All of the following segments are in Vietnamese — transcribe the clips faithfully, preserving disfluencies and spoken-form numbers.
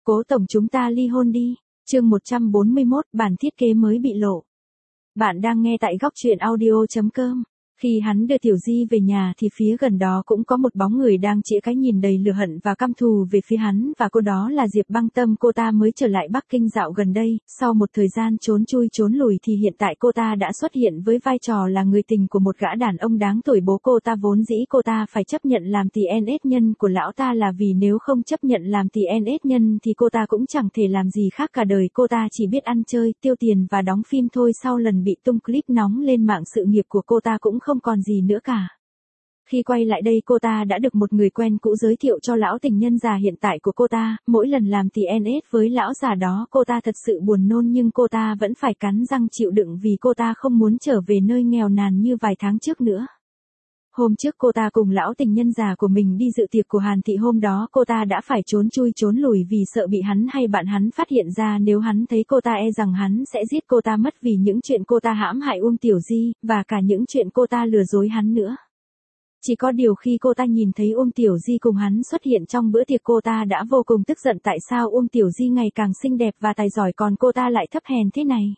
Cố tổng chúng ta ly hôn đi. Chương một trăm bốn mươi mốt, bản thiết kế mới bị lộ. Bạn đang nghe tại góc truyện audio chấm com. Khi hắn đưa Tiểu Di về nhà thì phía gần đó cũng có một bóng người đang chĩa cái nhìn đầy lửa hận và căm thù về phía hắn, và cô đó là Diệp Băng Tâm. Cô ta mới trở lại Bắc Kinh dạo gần đây, sau một thời gian trốn chui trốn lùi thì hiện tại cô ta đã xuất hiện với vai trò là người tình của một gã đàn ông đáng tuổi bố cô ta. Vốn dĩ cô ta phải chấp nhận làm tỳ en ét nhân của lão ta, là vì nếu không chấp nhận làm tỳ en ét nhân thì cô ta cũng chẳng thể làm gì khác cả đời. Cô ta chỉ biết ăn chơi, tiêu tiền và đóng phim thôi. Sau lần bị tung clip nóng lên mạng, sự nghiệp của cô ta cũng không còn gì nữa cả. Khi quay lại đây, cô ta đã được một người quen cũ giới thiệu cho lão tình nhân già hiện tại của cô ta. Mỗi lần làm tỳ en ét với lão già đó, cô ta thật sự buồn nôn, nhưng cô ta vẫn phải cắn răng chịu đựng vì cô ta không muốn trở về nơi nghèo nàn như vài tháng trước nữa. Hôm trước cô ta cùng lão tình nhân già của mình đi dự tiệc của Hàn Thị. Hôm đó cô ta đã phải trốn chui trốn lùi vì sợ bị hắn hay bạn hắn phát hiện ra. Nếu hắn thấy cô ta, e rằng hắn sẽ giết cô ta mất, vì những chuyện cô ta hãm hại Uông Tiểu Di, và cả những chuyện cô ta lừa dối hắn nữa. Chỉ có điều khi cô ta nhìn thấy Uông Tiểu Di cùng hắn xuất hiện trong bữa tiệc, cô ta đã vô cùng tức giận. Tại sao Uông Tiểu Di ngày càng xinh đẹp và tài giỏi, còn cô ta lại thấp hèn thế này?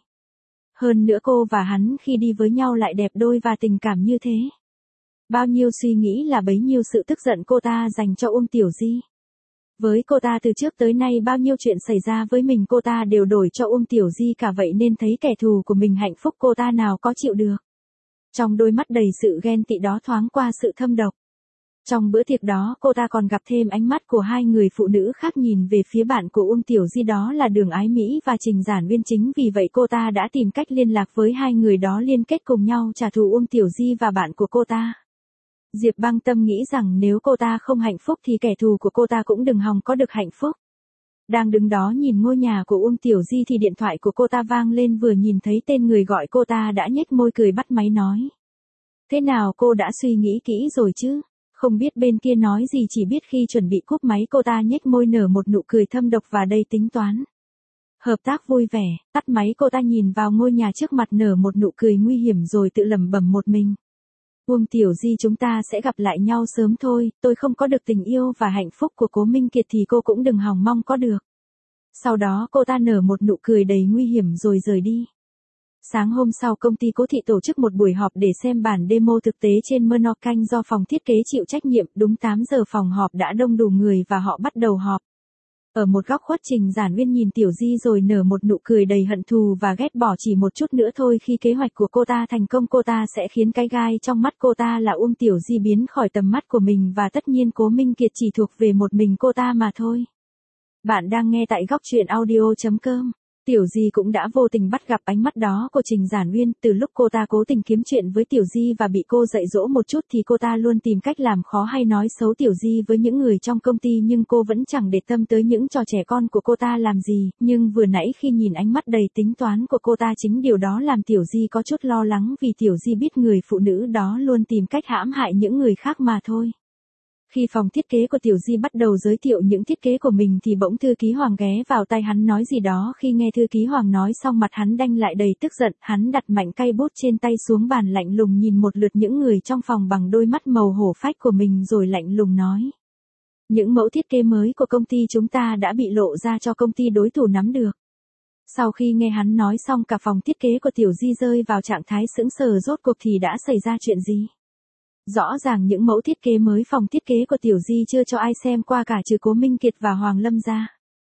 Hơn nữa cô và hắn khi đi với nhau lại đẹp đôi và tình cảm như thế. Bao nhiêu suy nghĩ là bấy nhiêu sự tức giận cô ta dành cho Uông Tiểu Di. Với cô ta từ trước tới nay, bao nhiêu chuyện xảy ra với mình cô ta đều đổi cho Uông Tiểu Di cả, vậy nên thấy kẻ thù của mình hạnh phúc, cô ta nào có chịu được. Trong đôi mắt đầy sự ghen tị đó thoáng qua sự thâm độc. Trong bữa tiệc đó, cô ta còn gặp thêm ánh mắt của hai người phụ nữ khác nhìn về phía bạn của Uông Tiểu Di, đó là Đường Ái Mỹ và Trình Giản Uyên. Chính vì vậy cô ta đã tìm cách liên lạc với hai người đó, liên kết cùng nhau trả thù Uông Tiểu Di và bạn của cô ta. Diệp Băng Tâm nghĩ rằng nếu cô ta không hạnh phúc thì kẻ thù của cô ta cũng đừng hòng có được hạnh phúc. Đang đứng đó nhìn ngôi nhà của Uông Tiểu Di thì điện thoại của cô ta vang lên. Vừa nhìn thấy tên người gọi cô ta đã nhếch môi cười bắt máy nói. Thế nào, cô đã suy nghĩ kỹ rồi chứ? Không biết bên kia nói gì, chỉ biết khi chuẩn bị cúp máy cô ta nhếch môi nở một nụ cười thâm độc và đầy tính toán. Hợp tác vui vẻ. Tắt máy, cô ta nhìn vào ngôi nhà trước mặt nở một nụ cười nguy hiểm rồi tự lẩm bẩm một mình. Uông Tiểu Di, chúng ta sẽ gặp lại nhau sớm thôi. Tôi không có được tình yêu và hạnh phúc của Cố Minh Kiệt thì cô cũng đừng hòng mong có được. Sau đó cô ta nở một nụ cười đầy nguy hiểm rồi rời đi. Sáng hôm sau, công ty Cố Thị tổ chức một buổi họp để xem bản demo thực tế trên Monocanh do phòng thiết kế chịu trách nhiệm. Đúng tám giờ phòng họp đã đông đủ người và họ bắt đầu họp. Ở một góc khuất, Trình Giản Uyên nhìn Tiểu Di rồi nở một nụ cười đầy hận thù và ghét bỏ. Chỉ một chút nữa thôi, khi kế hoạch của cô ta thành công, cô ta sẽ khiến cái gai trong mắt cô ta là Uông Tiểu Di biến khỏi tầm mắt của mình, và tất nhiên Cố Minh Kiệt chỉ thuộc về một mình cô ta mà thôi. Bạn đang nghe tại góc truyện audio chấm com. Tiểu Di cũng đã vô tình bắt gặp ánh mắt đó của Trình Giản Uyên. Từ lúc cô ta cố tình kiếm chuyện với Tiểu Di và bị cô dạy dỗ một chút thì cô ta luôn tìm cách làm khó hay nói xấu Tiểu Di với những người trong công ty, nhưng cô vẫn chẳng để tâm tới những trò trẻ con của cô ta làm gì. Nhưng vừa nãy khi nhìn ánh mắt đầy tính toán của cô ta, chính điều đó làm Tiểu Di có chút lo lắng, vì Tiểu Di biết người phụ nữ đó luôn tìm cách hãm hại những người khác mà thôi. Khi phòng thiết kế của Tiểu Di bắt đầu giới thiệu những thiết kế của mình thì bỗng thư ký Hoàng ghé vào tai hắn nói gì đó. Khi nghe thư ký Hoàng nói xong, mặt hắn đanh lại đầy tức giận. Hắn đặt mạnh cây bút trên tay xuống bàn, lạnh lùng nhìn một lượt những người trong phòng bằng đôi mắt màu hổ phách của mình rồi lạnh lùng nói. Những mẫu thiết kế mới của công ty chúng ta đã bị lộ ra cho công ty đối thủ nắm được. Sau khi nghe hắn nói xong, cả phòng thiết kế của Tiểu Di rơi vào trạng thái sững sờ. Rốt cuộc thì đã xảy ra chuyện gì? Rõ ràng những mẫu thiết kế mới phòng thiết kế của Tiểu Di chưa cho ai xem qua cả, trừ Cố Minh Kiệt và Hoàng Lâm ra.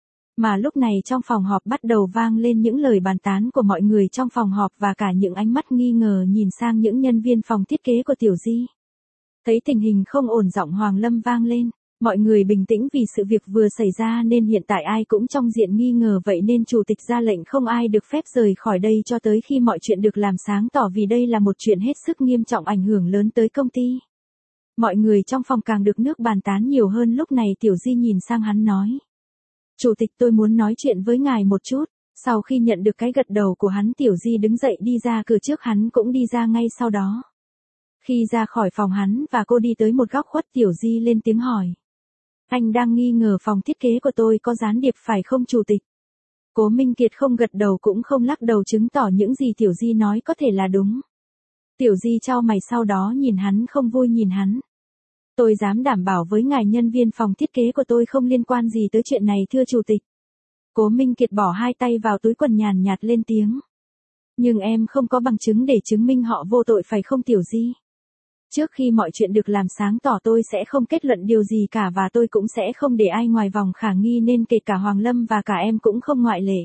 Mà lúc này trong phòng họp bắt đầu vang lên những lời bàn tán của mọi người trong phòng họp, và cả những ánh mắt nghi ngờ nhìn sang những nhân viên phòng thiết kế của Tiểu Di. Thấy tình hình không ổn, giọng Hoàng Lâm vang lên. Mọi người bình tĩnh, vì sự việc vừa xảy ra nên hiện tại ai cũng trong diện nghi ngờ, vậy nên chủ tịch ra lệnh không ai được phép rời khỏi đây cho tới khi mọi chuyện được làm sáng tỏ, vì đây là một chuyện hết sức nghiêm trọng, ảnh hưởng lớn tới công ty. Mọi người trong phòng càng được nước bàn tán nhiều hơn. Lúc này Tiểu Di nhìn sang hắn nói. Chủ tịch, tôi muốn nói chuyện với ngài một chút. Sau khi nhận được cái gật đầu của hắn, Tiểu Di đứng dậy đi ra cửa, trước hắn cũng đi ra ngay sau đó. Khi ra khỏi phòng, hắn và cô đi tới một góc khuất. Tiểu Di lên tiếng hỏi. Anh đang nghi ngờ phòng thiết kế của tôi có gián điệp phải không chủ tịch? Cố Minh Kiệt không gật đầu cũng không lắc đầu, chứng tỏ những gì Tiểu Di nói có thể là đúng. Tiểu Di chau mày, sau đó nhìn hắn không vui nhìn hắn. Tôi dám đảm bảo với ngài nhân viên phòng thiết kế của tôi không liên quan gì tới chuyện này thưa chủ tịch. Cố Minh Kiệt bỏ hai tay vào túi quần nhàn nhạt lên tiếng. Nhưng em không có bằng chứng để chứng minh họ vô tội phải không Tiểu Di? Trước khi mọi chuyện được làm sáng tỏ tôi sẽ không kết luận điều gì cả và tôi cũng sẽ không để ai ngoài vòng khả nghi nên kể cả Hoàng Lâm và cả em cũng không ngoại lệ.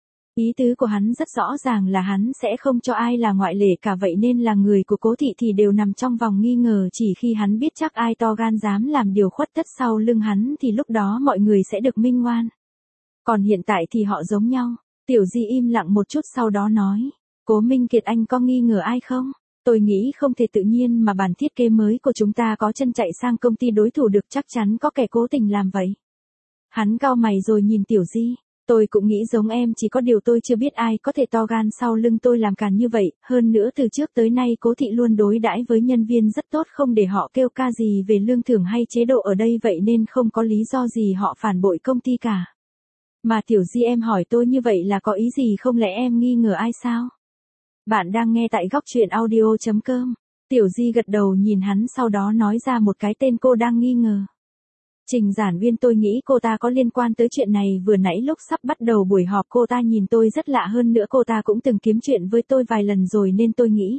Ý tứ của hắn rất rõ ràng là hắn sẽ không cho ai là ngoại lệ cả vậy nên là người của Cố Thị thì đều nằm trong vòng nghi ngờ chỉ khi hắn biết chắc ai to gan dám làm điều khuất tất sau lưng hắn thì lúc đó mọi người sẽ được minh oan. Còn hiện tại thì họ giống nhau. Tiểu Di im lặng một chút sau đó nói. Cố Minh Kiệt anh có nghi ngờ ai không? Tôi nghĩ không thể tự nhiên mà bản thiết kế mới của chúng ta có chân chạy sang công ty đối thủ được chắc chắn có kẻ cố tình làm vậy. Hắn cau mày rồi nhìn Tiểu Di. Tôi cũng nghĩ giống em chỉ có điều tôi chưa biết ai có thể to gan sau lưng tôi làm càn như vậy. Hơn nữa từ trước tới nay Cố Thị luôn đối đãi với nhân viên rất tốt không để họ kêu ca gì về lương thưởng hay chế độ ở đây vậy nên không có lý do gì họ phản bội công ty cả. Mà Tiểu Di em hỏi tôi như vậy là có ý gì không lẽ em nghi ngờ ai sao? Bạn đang nghe tại góc truyện audio chấm com. Tiểu Di gật đầu nhìn hắn sau đó nói ra một cái tên cô đang nghi ngờ. Trình Giản Viên tôi nghĩ cô ta có liên quan tới chuyện này vừa nãy lúc sắp bắt đầu buổi họp cô ta nhìn tôi rất lạ hơn nữa cô ta cũng từng kiếm chuyện với tôi vài lần rồi nên tôi nghĩ.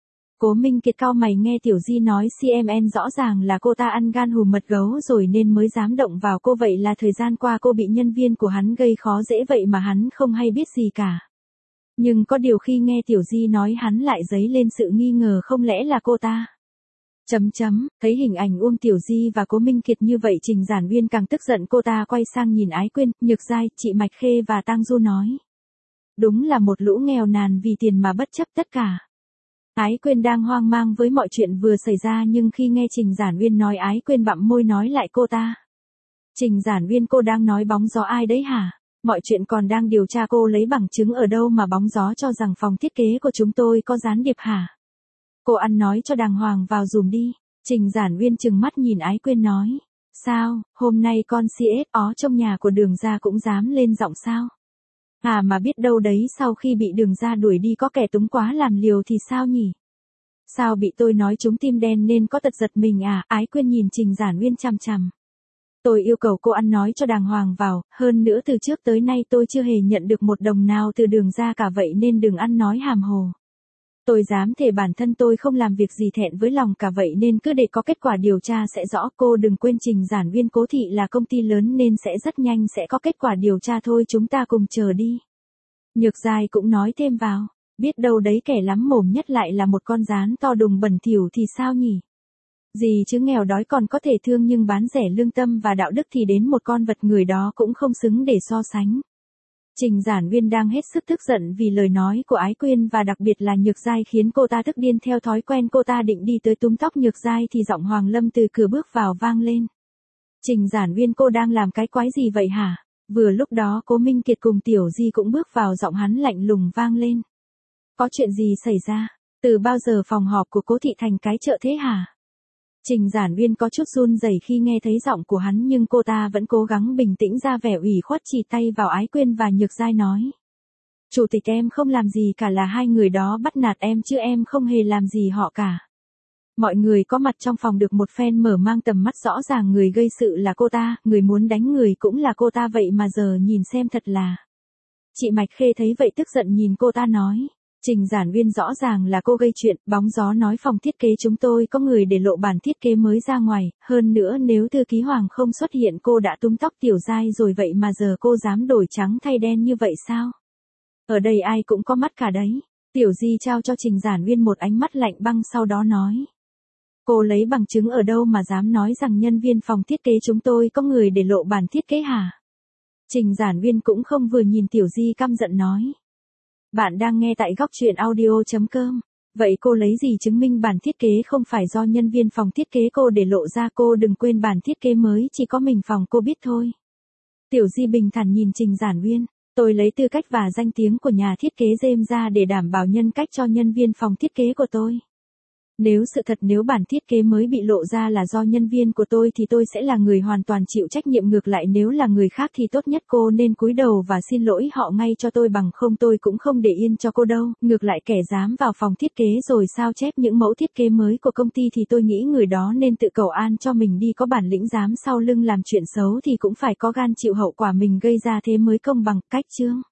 Cố Minh Kiệt cau mày nghe Tiểu Di nói xê em en rõ ràng là cô ta ăn gan hùm mật gấu rồi nên mới dám động vào cô vậy là thời gian qua cô bị nhân viên của hắn gây khó dễ vậy mà hắn không hay biết gì cả. Nhưng có điều khi nghe Tiểu Di nói hắn lại dấy lên sự nghi ngờ không lẽ là cô ta. Chấm chấm, thấy hình ảnh Uông Tiểu Di và Cố Minh Kiệt như vậy Trình Giản Viên càng tức giận cô ta quay sang nhìn Ái Quyên, Nhược Giai, chị Mạch Khê và Tang Du nói. Đúng là một lũ nghèo nàn vì tiền mà bất chấp tất cả. Ái Quyên đang hoang mang với mọi chuyện vừa xảy ra nhưng khi nghe Trình Giản Viên nói Ái Quyên bặm môi nói lại cô ta. Trình Giản Viên cô đang nói bóng gió ai đấy hả? Mọi chuyện còn đang điều tra cô lấy bằng chứng ở đâu mà bóng gió cho rằng phòng thiết kế của chúng tôi có gián điệp hả? Cô ăn nói cho đàng hoàng vào dùm đi. Trình Giản Viên trừng mắt nhìn Ái Quyên nói. Sao, hôm nay con xê ét ó trong nhà của Đường Gia cũng dám lên giọng sao? À mà biết đâu đấy sau khi bị Đường Gia đuổi đi có kẻ túng quá làm liều thì sao nhỉ? Sao bị tôi nói trúng tim đen nên có tật giật mình à? Ái Quyên nhìn Trình Giản Viên chằm chằm. Tôi yêu cầu cô ăn nói cho đàng hoàng vào, hơn nữa từ trước tới nay tôi chưa hề nhận được một đồng nào từ Đường Gia cả vậy nên đừng ăn nói hàm hồ. Tôi dám thề bản thân tôi không làm việc gì thẹn với lòng cả vậy nên cứ để có kết quả điều tra sẽ rõ. Cô đừng quên Trình Giản Viên Cố Thị là công ty lớn nên sẽ rất nhanh sẽ có kết quả điều tra thôi chúng ta cùng chờ đi. Nhược Giai cũng nói thêm vào, biết đâu đấy kẻ lắm mồm nhất lại là một con gián to đùng bẩn thỉu thì sao nhỉ? Gì chứ nghèo đói còn có thể thương nhưng bán rẻ lương tâm và đạo đức thì đến một con vật người đó cũng không xứng để so sánh. Trình Giản Viên đang hết sức tức giận vì lời nói của Ái Quyên và đặc biệt là Nhược Giai khiến cô ta tức điên theo thói quen cô ta định đi tới túm tóc Nhược Giai thì giọng Hoàng Lâm từ cửa bước vào vang lên. Trình Giản Viên cô đang làm cái quái gì vậy hả? Vừa lúc đó Cố Minh Kiệt cùng Tiểu Di cũng bước vào giọng hắn lạnh lùng vang lên. Có chuyện gì xảy ra? Từ bao giờ phòng họp của Cố Thị thành cái chợ thế hả? Trình Giản Viên có chút run rẩy khi nghe thấy giọng của hắn nhưng cô ta vẫn cố gắng bình tĩnh ra vẻ ủy khuất chỉ tay vào Ái Quyên và Nhược Giai nói. Chủ tịch em không làm gì cả là hai người đó bắt nạt em chứ em không hề làm gì họ cả. Mọi người có mặt trong phòng được một phen mở mang tầm mắt rõ ràng người gây sự là cô ta, người muốn đánh người cũng là cô ta vậy mà giờ nhìn xem thật là. Chị Mạch Khê thấy vậy tức giận nhìn cô ta nói. Trình Giản Viên rõ ràng là cô gây chuyện, bóng gió nói phòng thiết kế chúng tôi có người để lộ bản thiết kế mới ra ngoài, hơn nữa nếu thư ký Hoàng không xuất hiện cô đã túm tóc Tiểu Giai rồi vậy mà giờ cô dám đổi trắng thay đen như vậy sao? Ở đây ai cũng có mắt cả đấy. Tiểu Di trao cho Trình Giản Viên một ánh mắt lạnh băng sau đó nói. Cô lấy bằng chứng ở đâu mà dám nói rằng nhân viên phòng thiết kế chúng tôi có người để lộ bản thiết kế hả? Trình Giản Viên cũng không vừa nhìn Tiểu Di căm giận nói. Bạn đang nghe tại góc truyện audio chấm com. Vậy cô lấy gì chứng minh bản thiết kế không phải do nhân viên phòng thiết kế cô để lộ ra? Cô đừng quên bản thiết kế mới chỉ có mình phòng cô biết thôi. Tiểu Di bình thản nhìn Trình Giản Viên. Tôi lấy tư cách và danh tiếng của nhà thiết kế James ra để đảm bảo nhân cách cho nhân viên phòng thiết kế của tôi. Nếu sự thật nếu bản thiết kế mới bị lộ ra là do nhân viên của tôi thì tôi sẽ là người hoàn toàn chịu trách nhiệm, ngược lại nếu là người khác thì tốt nhất cô nên cúi đầu và xin lỗi họ ngay cho tôi, bằng không tôi cũng không để yên cho cô đâu. Ngược lại kẻ dám vào phòng thiết kế rồi sao chép những mẫu thiết kế mới của công ty thì tôi nghĩ người đó nên tự cầu an cho mình đi, có bản lĩnh dám sau lưng làm chuyện xấu thì cũng phải có gan chịu hậu quả mình gây ra thế mới công bằng. Cách chương